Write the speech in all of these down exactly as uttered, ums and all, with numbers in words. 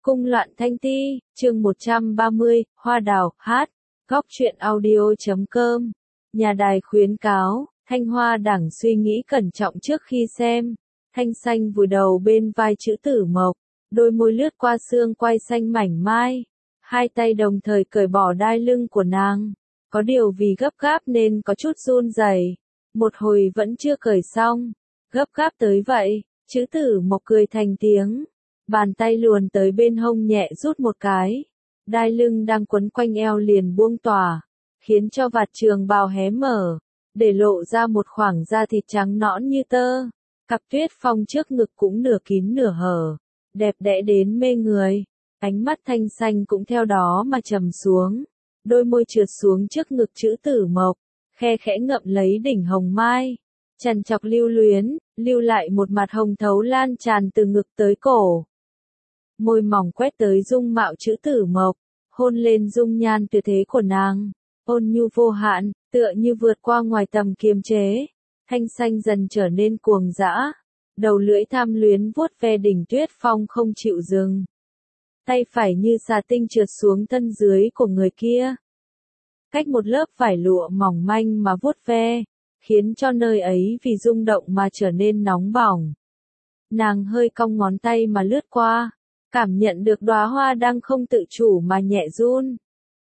Cung loạn thanh ti, chương một trăm ba mươi, Hoa đào, hát, góc truyện audio chấm com. Nhà đài khuyến cáo, Thanh Hoa đẳng suy nghĩ cẩn trọng trước khi xem. Thanh xanh vùi đầu bên vai chữ tử mộc, đôi môi lướt qua xương quai xanh mảnh mai. Hai tay đồng thời cởi bỏ đai lưng của nàng. Có điều vì gấp gáp nên có chút run rẩy. Một hồi vẫn chưa cởi xong. Gấp gáp tới vậy, chữ tử mộc cười thành tiếng. Bàn tay luồn tới bên hông nhẹ rút một cái. Đai lưng đang quấn quanh eo liền buông tỏa, khiến cho vạt trường bào hé mở, để lộ ra một khoảng da thịt trắng nõn như tơ. Cặp tuyết phong trước ngực cũng nửa kín nửa hở, đẹp đẽ đến mê người. Ánh mắt thanh xanh cũng theo đó mà trầm xuống. Đôi môi trượt xuống trước ngực chữ tử mộc, khe khẽ ngậm lấy đỉnh hồng mai. Chằn chọc lưu luyến, lưu lại một mặt hồng thấu lan tràn từ ngực tới cổ. Môi mỏng quét tới dung mạo chữ tử mộc, hôn lên dung nhan tuyệt thế của nàng, ôn nhu vô hạn, tựa như vượt qua ngoài tầm kiềm chế. Thanh xanh dần trở nên cuồng dã, đầu lưỡi tham luyến vuốt ve đỉnh tuyết phong không chịu dừng. Tay phải như xà tinh trượt xuống thân dưới của người kia, cách một lớp vải lụa mỏng manh mà vuốt ve, khiến cho nơi ấy vì rung động mà trở nên nóng bỏng. Nàng hơi cong ngón tay mà lướt qua, cảm nhận được đóa hoa đang không tự chủ mà nhẹ run.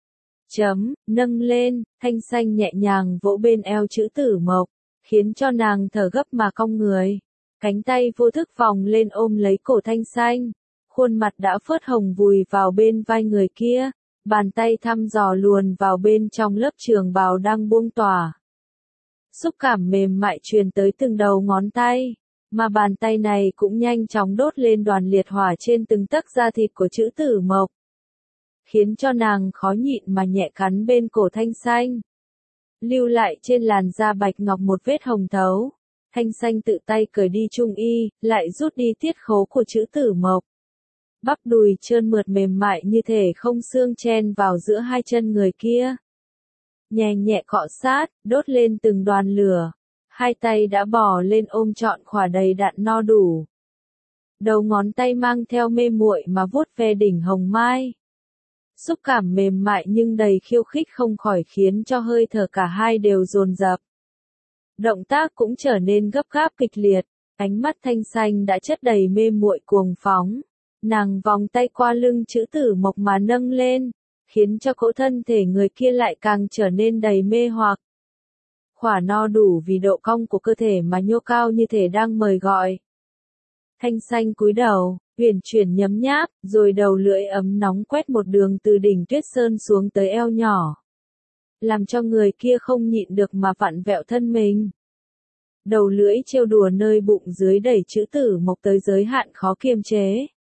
Chấm, nâng lên, thanh xanh nhẹ nhàng vỗ bên eo chữ tử mộc, khiến cho nàng thở gấp mà cong người. Cánh tay vô thức vòng lên ôm lấy cổ thanh xanh, khuôn mặt đã phớt hồng vùi vào bên vai người kia, bàn tay thăm dò luồn vào bên trong lớp trường bào đang buông tỏa. Xúc cảm mềm mại truyền tới từng đầu ngón tay. Mà bàn tay này cũng nhanh chóng đốt lên đoàn liệt hỏa trên từng tấc da thịt của chữ tử mộc, khiến cho nàng khó nhịn mà nhẹ cắn bên cổ thanh xanh. Lưu lại trên làn da bạch ngọc một vết hồng thấu. Thanh xanh tự tay cởi đi trung y, lại rút đi tiết khố của chữ tử mộc. Bắp đùi trơn mượt mềm mại như thể không xương chen vào giữa hai chân người kia. Nhẹ nhẹ cọ sát, đốt lên từng đoàn lửa. Hai tay đã bò lên ôm trọn khỏa đầy đặn no đủ. Đầu ngón tay mang theo mê muội mà vuốt ve đỉnh hồng mai. Xúc cảm mềm mại nhưng đầy khiêu khích không khỏi khiến cho hơi thở cả hai đều dồn dập. Động tác cũng trở nên gấp gáp kịch liệt, ánh mắt thanh xanh đã chất đầy mê muội cuồng phóng. Nàng vòng tay qua lưng chữ tử mộc mà nâng lên, khiến cho cỗ thân thể người kia lại càng trở nên đầy mê hoặc. Khỏa no đủ vì độ cong của cơ thể mà nhô cao như thể đang mời gọi. Thanh xanh cúi đầu, uyển chuyển nhấm nháp, rồi đầu lưỡi ấm nóng quét một đường từ đỉnh tuyết sơn xuống tới eo nhỏ, làm cho người kia không nhịn được mà vặn vẹo thân mình. Đầu lưỡi trêu đùa nơi bụng dưới đẩy chữ tử mộc tới giới hạn khó kiềm chế.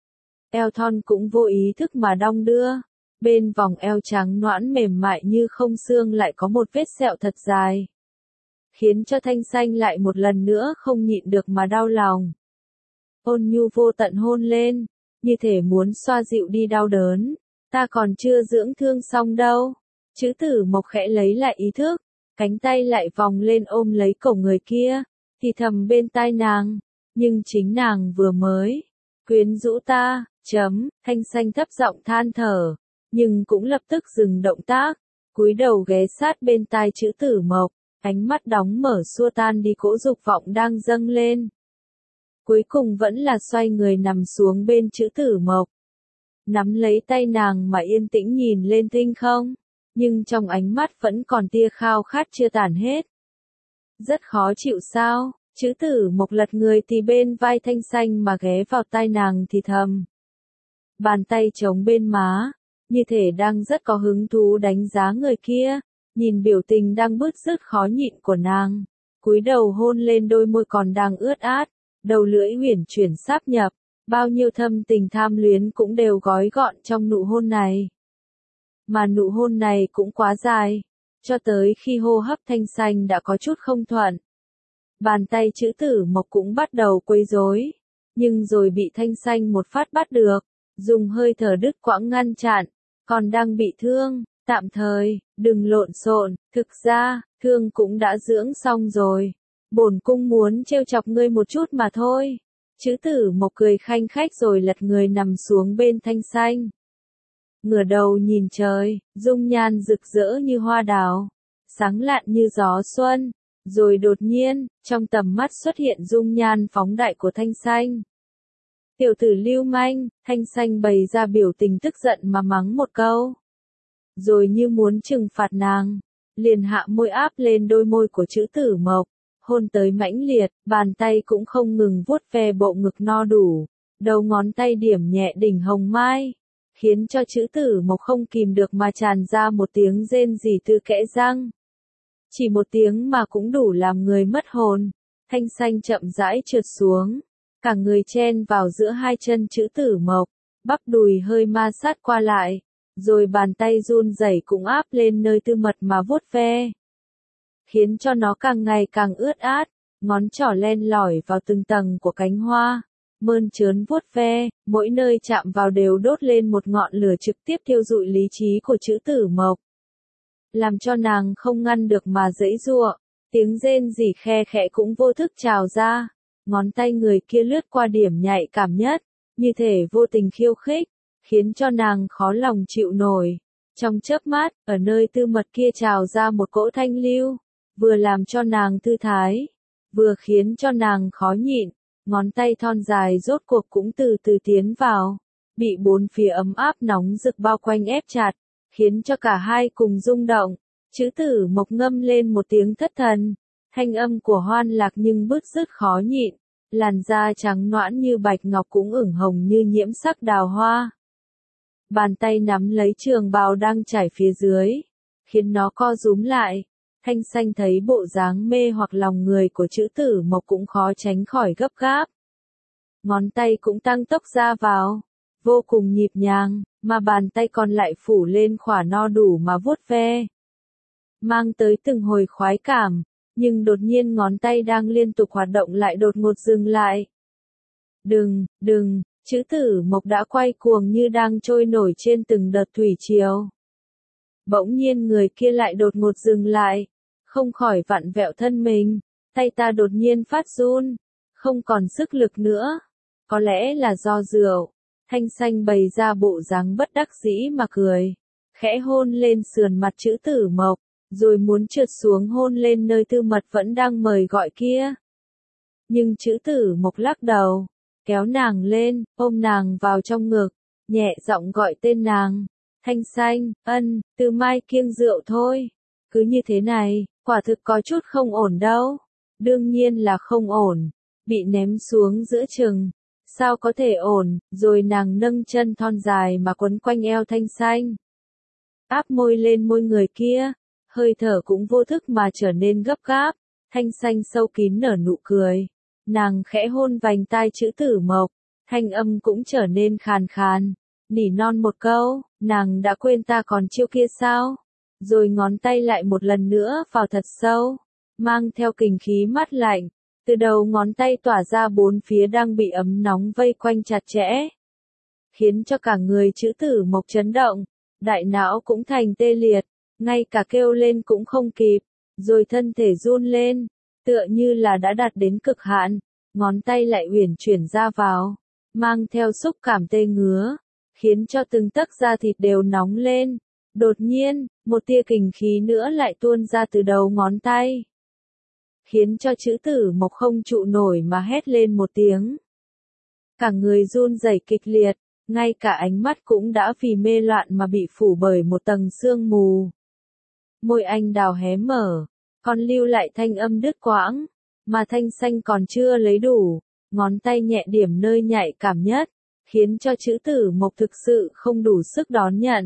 Eo thon cũng vô ý thức mà đong đưa. Bên vòng eo trắng nõn mềm mại như không xương lại có một vết sẹo thật dài, khiến cho thanh xanh lại một lần nữa không nhịn được mà đau lòng. Ôn nhu vô tận hôn lên, như thể muốn xoa dịu đi đau đớn. Ta còn chưa dưỡng thương xong đâu. Chữ tử mộc khẽ lấy lại ý thức, cánh tay lại vòng lên ôm lấy cổ người kia, thì thầm bên tai nàng. Nhưng chính nàng vừa mới quyến rũ ta, chấm, thanh xanh thấp giọng than thở, nhưng cũng lập tức dừng động tác, cúi đầu ghé sát bên tai chữ tử mộc. Ánh mắt đóng mở xua tan đi cỗ dục vọng đang dâng lên. Cuối cùng vẫn là xoay người nằm xuống bên chữ tử mộc. Nắm lấy tay nàng mà yên tĩnh nhìn lên thinh không. Nhưng trong ánh mắt vẫn còn tia khao khát chưa tàn hết. Rất khó chịu sao? Chữ tử mộc lật người thì bên vai thanh xanh mà ghé vào tai nàng thì thầm. Bàn tay chống bên má, như thể đang rất có hứng thú đánh giá người kia. Nhìn biểu tình đang bứt rứt khó nhịn của nàng, cúi đầu hôn lên đôi môi còn đang ướt át, đầu lưỡi uyển chuyển sáp nhập, bao nhiêu thâm tình tham luyến cũng đều gói gọn trong nụ hôn này. Mà nụ hôn này cũng quá dài, cho tới khi hô hấp thanh xanh đã có chút không thuận. Bàn tay chữ tử mộc cũng bắt đầu quấy rối, nhưng rồi bị thanh xanh một phát bắt được, dùng hơi thở đứt quãng ngăn chặn, còn đang bị thương. Tạm thời, đừng lộn xộn, thực ra, thương cũng đã dưỡng xong rồi. Bổn cung muốn trêu chọc ngươi một chút mà thôi. Chữ tử Mộc cười khanh khách rồi lật người nằm xuống bên Thanh Xanh. Ngửa đầu nhìn trời, dung nhan rực rỡ như hoa đào, sáng lạn như gió xuân, rồi đột nhiên, trong tầm mắt xuất hiện dung nhan phóng đại của Thanh Xanh. Tiểu tử lưu manh, Thanh Xanh bày ra biểu tình tức giận mà mắng một câu. Rồi như muốn trừng phạt nàng, liền hạ môi áp lên đôi môi của chữ tử Mộc, hôn tới mãnh liệt, bàn tay cũng không ngừng vuốt ve bộ ngực no đủ, đầu ngón tay điểm nhẹ đỉnh hồng mai, khiến cho chữ tử Mộc không kìm được mà tràn ra một tiếng rên rỉ từ kẽ răng. Chỉ một tiếng mà cũng đủ làm người mất hồn. Thanh Xanh chậm rãi trượt xuống, cả người chen vào giữa hai chân chữ tử Mộc, bắp đùi hơi ma sát qua lại, rồi bàn tay run rẩy cũng áp lên nơi tư mật mà vuốt ve, khiến cho nó càng ngày càng ướt át, ngón trỏ len lỏi vào từng tầng của cánh hoa, mơn trớn vuốt ve, mỗi nơi chạm vào đều đốt lên một ngọn lửa trực tiếp thiêu rụi lý trí của chữ tử Mộc, làm cho nàng không ngăn được mà giãy giụa, tiếng rên rỉ khe khẽ cũng vô thức trào ra, ngón tay người kia lướt qua điểm nhạy cảm nhất, như thể vô tình khiêu khích, khiến cho nàng khó lòng chịu nổi. Trong chớp mắt, ở nơi tư mật kia trào ra một cỗ thanh lưu, vừa làm cho nàng thư thái, vừa khiến cho nàng khó nhịn, ngón tay thon dài rốt cuộc cũng từ từ tiến vào, bị bốn phía ấm áp nóng rực bao quanh ép chặt, khiến cho cả hai cùng rung động. Chữ tử Mộc ngâm lên một tiếng thất thần, thanh âm của Hoan Lạc nhưng bứt rứt khó nhịn, làn da trắng nõn như bạch ngọc cũng ửng hồng như nhiễm sắc đào hoa. Bàn tay nắm lấy trường bào đang trải phía dưới, khiến nó co rúm lại. Thanh Xanh thấy bộ dáng mê hoặc lòng người của chữ tử Mộc cũng khó tránh khỏi gấp gáp. Ngón tay cũng tăng tốc ra vào, vô cùng nhịp nhàng, mà bàn tay còn lại phủ lên khỏa no đủ mà vuốt ve, mang tới từng hồi khoái cảm, nhưng đột nhiên ngón tay đang liên tục hoạt động lại đột ngột dừng lại. Đừng, đừng, chữ tử Mộc đã quay cuồng như đang trôi nổi trên từng đợt thủy triều. Bỗng nhiên người kia lại đột ngột dừng lại, không khỏi vặn vẹo thân mình, tay ta đột nhiên phát run, không còn sức lực nữa, có lẽ là do rượu. Thanh Xanh bày ra bộ dáng bất đắc dĩ mà cười, khẽ hôn lên sườn mặt chữ tử Mộc, rồi muốn trượt xuống hôn lên nơi tư mật vẫn đang mời gọi kia. Nhưng chữ tử Mộc lắc đầu, kéo nàng lên, ôm nàng vào trong ngực, nhẹ giọng gọi tên nàng. Thanh Xanh, ân, từ mai kiêng rượu thôi. Cứ như thế này, quả thực có chút không ổn đâu. Đương nhiên là không ổn, bị ném xuống giữa chừng. Sao có thể ổn, rồi nàng nâng chân thon dài mà quấn quanh eo Thanh Xanh. Áp môi lên môi người kia, hơi thở cũng vô thức mà trở nên gấp gáp. Thanh Xanh sâu kín nở nụ cười. Nàng khẽ hôn vành tai chữ tử Mộc, thanh âm cũng trở nên khàn khàn. Nỉ non một câu, nàng đã quên ta còn chiêu kia sao? Rồi ngón tay lại một lần nữa vào thật sâu, mang theo kình khí mát lạnh. Từ đầu ngón tay tỏa ra bốn phía đang bị ấm nóng vây quanh chặt chẽ, khiến cho cả người chữ tử Mộc chấn động, đại não cũng thành tê liệt, ngay cả kêu lên cũng không kịp, rồi thân thể run lên, tựa như là đã đạt đến cực hạn, ngón tay lại uyển chuyển ra vào, mang theo xúc cảm tê ngứa, khiến cho từng tấc da thịt đều nóng lên. Đột nhiên, một tia kình khí nữa lại tuôn ra từ đầu ngón tay, khiến cho chữ tử Mộc không trụ nổi mà hét lên một tiếng. Cả người run rẩy kịch liệt, ngay cả ánh mắt cũng đã vì mê loạn mà bị phủ bởi một tầng sương mù. Môi anh đào hé mở, còn lưu lại thanh âm đứt quãng, mà Thanh Xanh còn chưa lấy đủ, ngón tay nhẹ điểm nơi nhạy cảm nhất, khiến cho chữ tử Mộc thực sự không đủ sức đón nhận.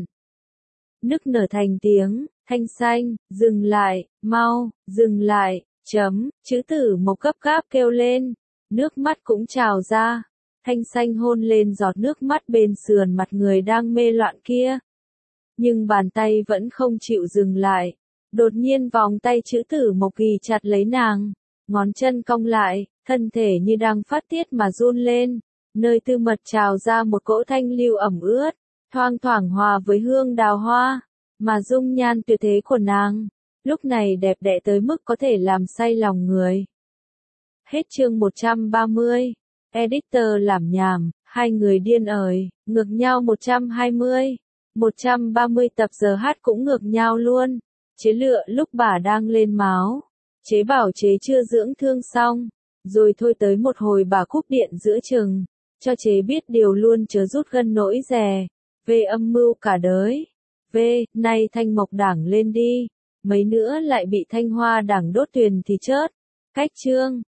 Nức nở thành tiếng, Thanh Xanh, dừng lại, mau, dừng lại, chấm, chữ tử Mộc gấp gáp kêu lên, nước mắt cũng trào ra. Thanh Xanh hôn lên giọt nước mắt bên sườn mặt người đang mê loạn kia. Nhưng bàn tay vẫn không chịu dừng lại. Đột nhiên vòng tay chữ tử Mộc ghì chặt lấy nàng, ngón chân cong lại, thân thể như đang phát tiết mà run lên, nơi tư mật trào ra một cỗ thanh lưu ẩm ướt, thoang thoảng hòa với hương đào hoa, mà dung nhan tuyệt thế của nàng, lúc này đẹp đẽ tới mức có thể làm say lòng người. Hết chương một trăm ba mươi. Editor làm nhảm, hai người điên ời, ngược nhau một trăm hai mươi, một trăm ba mươi tập giờ hát cũng ngược nhau luôn. Chế lựa lúc bà đang lên máu. Chế bảo chế chưa dưỡng thương xong. Rồi thôi tới một hồi bà cúp điện giữa chừng. Cho chế biết điều luôn chớ rút gân nỗi dè. Về âm mưu cả đới. Về, nay Thanh Mộc Đảng lên đi. Mấy nữa lại bị Thanh Hoa Đảng đốt thuyền thì chớt. Cách chương.